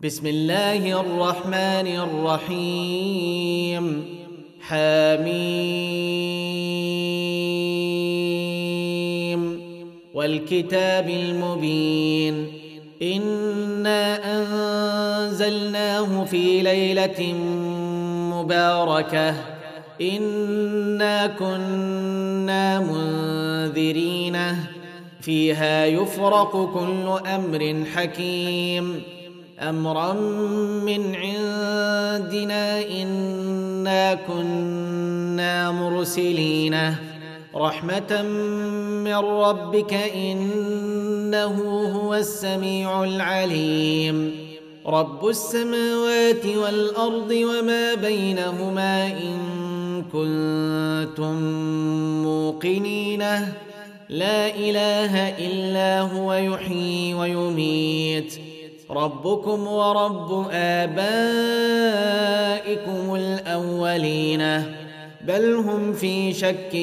بسم الله الرحمن الرحيم حميم والكتاب المبين إنا أنزلناه في ليلة مباركة إنا كنا منذرين فيها يفرق كل أمر حكيم أمرا من عندنا إنا كنا مرسلين رحمة من ربك إنه هو السميع العليم رب السماوات والأرض وما بينهما إن كنتم موقنين لا إله إلا هو يحيي ويميت ربكم ورب آبائكم الأولين بل هم في شك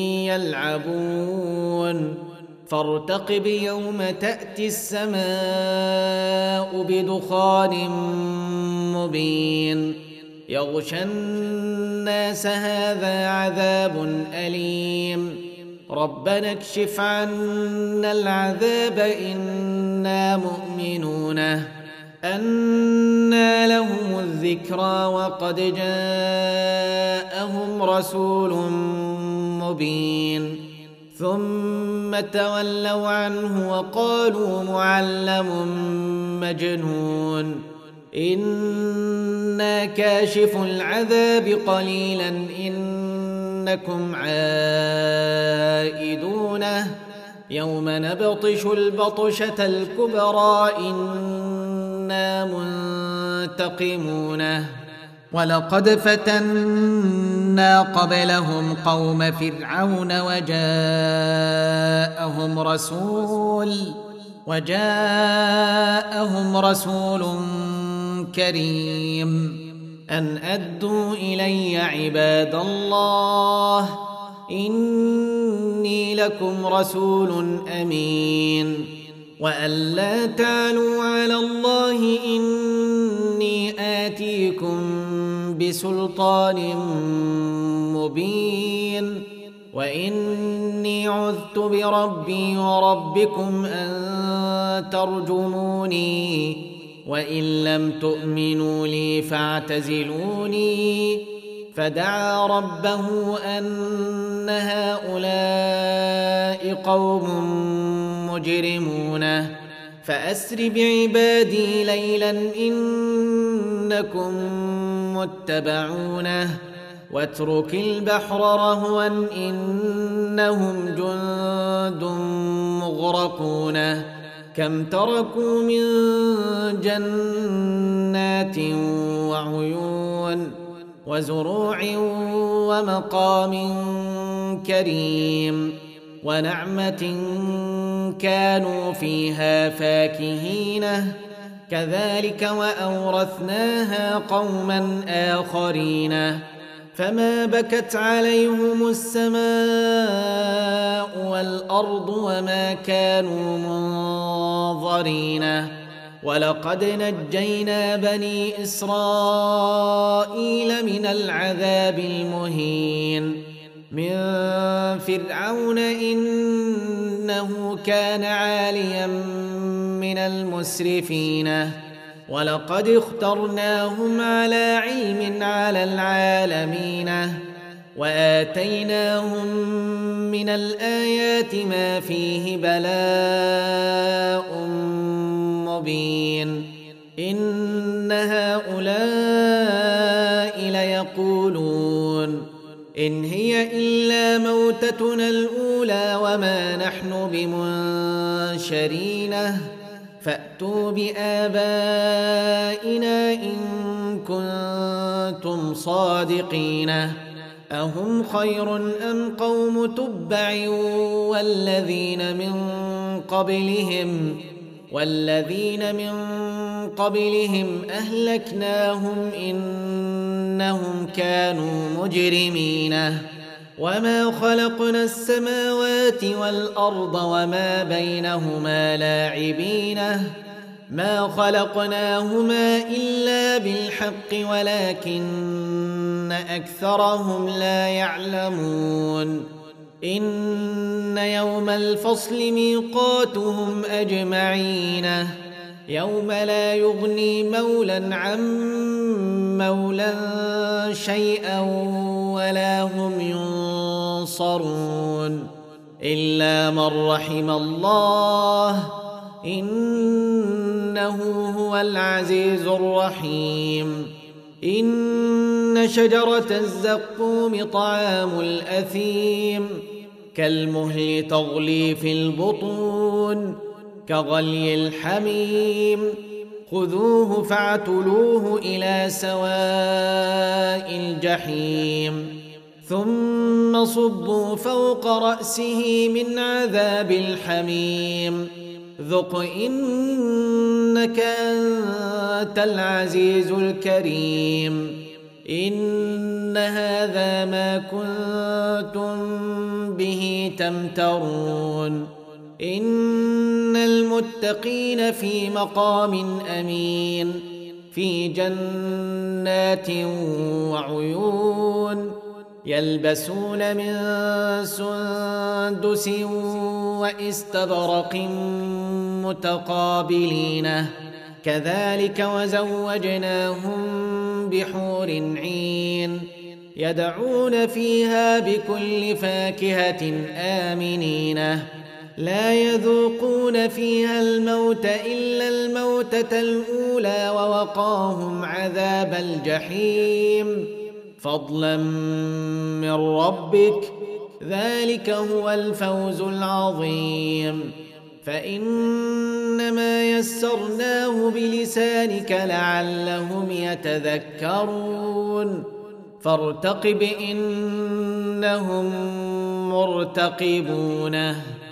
يلعبون فارتقب يوم تأتي السماء بدخان مبين يغشى الناس هذا عذاب أليم ربنا اكشف عنا العذاب إنا مؤمنون أنى لهم الذكرى وقد جاءهم رسول مبين ثم تولوا عنه وقالوا معلم مجنون إنا كاشف العذاب قليلا إنكم عائدون يوم نبطش البطشة الكبرى إنا منتقمون ولقد فتنا قبلهم قوم فرعون وجاءهم رسول كريم أن أدوا إلي عباد الله إني لكم رسول أمين وأن لا تعلوا على الله إني آتيكم بسلطان مبين وإني عذت بربي وربكم أن ترجموني وإن لم تؤمنوا لي فاعتزلوني فدعا ربه أن هؤلاء قوم مجرمون فأسر بعبادي ليلا إنكم متبعون واترك البحر رهوا إنهم جند مغرقون كم تركوا من جنات وعيون وزروع ومقام كريم ونعمة كانوا فيها فاكهين كذلك وأورثناها قوما آخرين فما بكت عليهم السماء والأرض وما كانوا منظرين ولقد نجينا بني إسرائيل من العذاب المهين من فرعون إنه كان عاليا من المسرفين ولقد اخترناهم على علم على العالمين وآتيناهم من الآيات ما فيه بلاء مبين إن هؤلاء ليقولون إن هي إلا موتتنا الأولى وما نحن بمنشرين فأتوا بآبائنا إن كنتم صادقين أهم خير أم قوم تبع والذين من قبلهم أهلكناهم إنهم كانوا مجرمين وما خلقنا السماوات والأرض وما بينهما لاعبين ما خلقناهما إلا بالحق ولكن أكثرهم لا يعلمون إن يوم الفصل ميقاتهم أجمعين يوم لا يغني مولى عن مولى شيئا ولا هم ينصرون إلا من رحم الله إنه هو العزيز الرحيم إن شجرة الزقوم طعام الأثيم كالمهل تغلي في البطون كغلي الحميم خذوه فاعتلوه إلى سواء الجحيم ثم صبوا فوق رأسه من عذاب الحميم ذق إنك أنت العزيز الكريم إن هذا ما كنتم به تمترون إن المتقين في مقام أمين في جنات وعيون يلبسون من سندس واستبرق متقابلين كذلك وزوجناهم بحور عين يدعون فيها بكل فاكهة آمنين لا يذوقون فيها الموت إلا الموتة الأولى ووقاهم عذاب الجحيم فضلا من ربك ذلك هو الفوز العظيم فإنما يسرناه بلسانك لعلهم يتذكرون فارتقب إنهم مرتقبون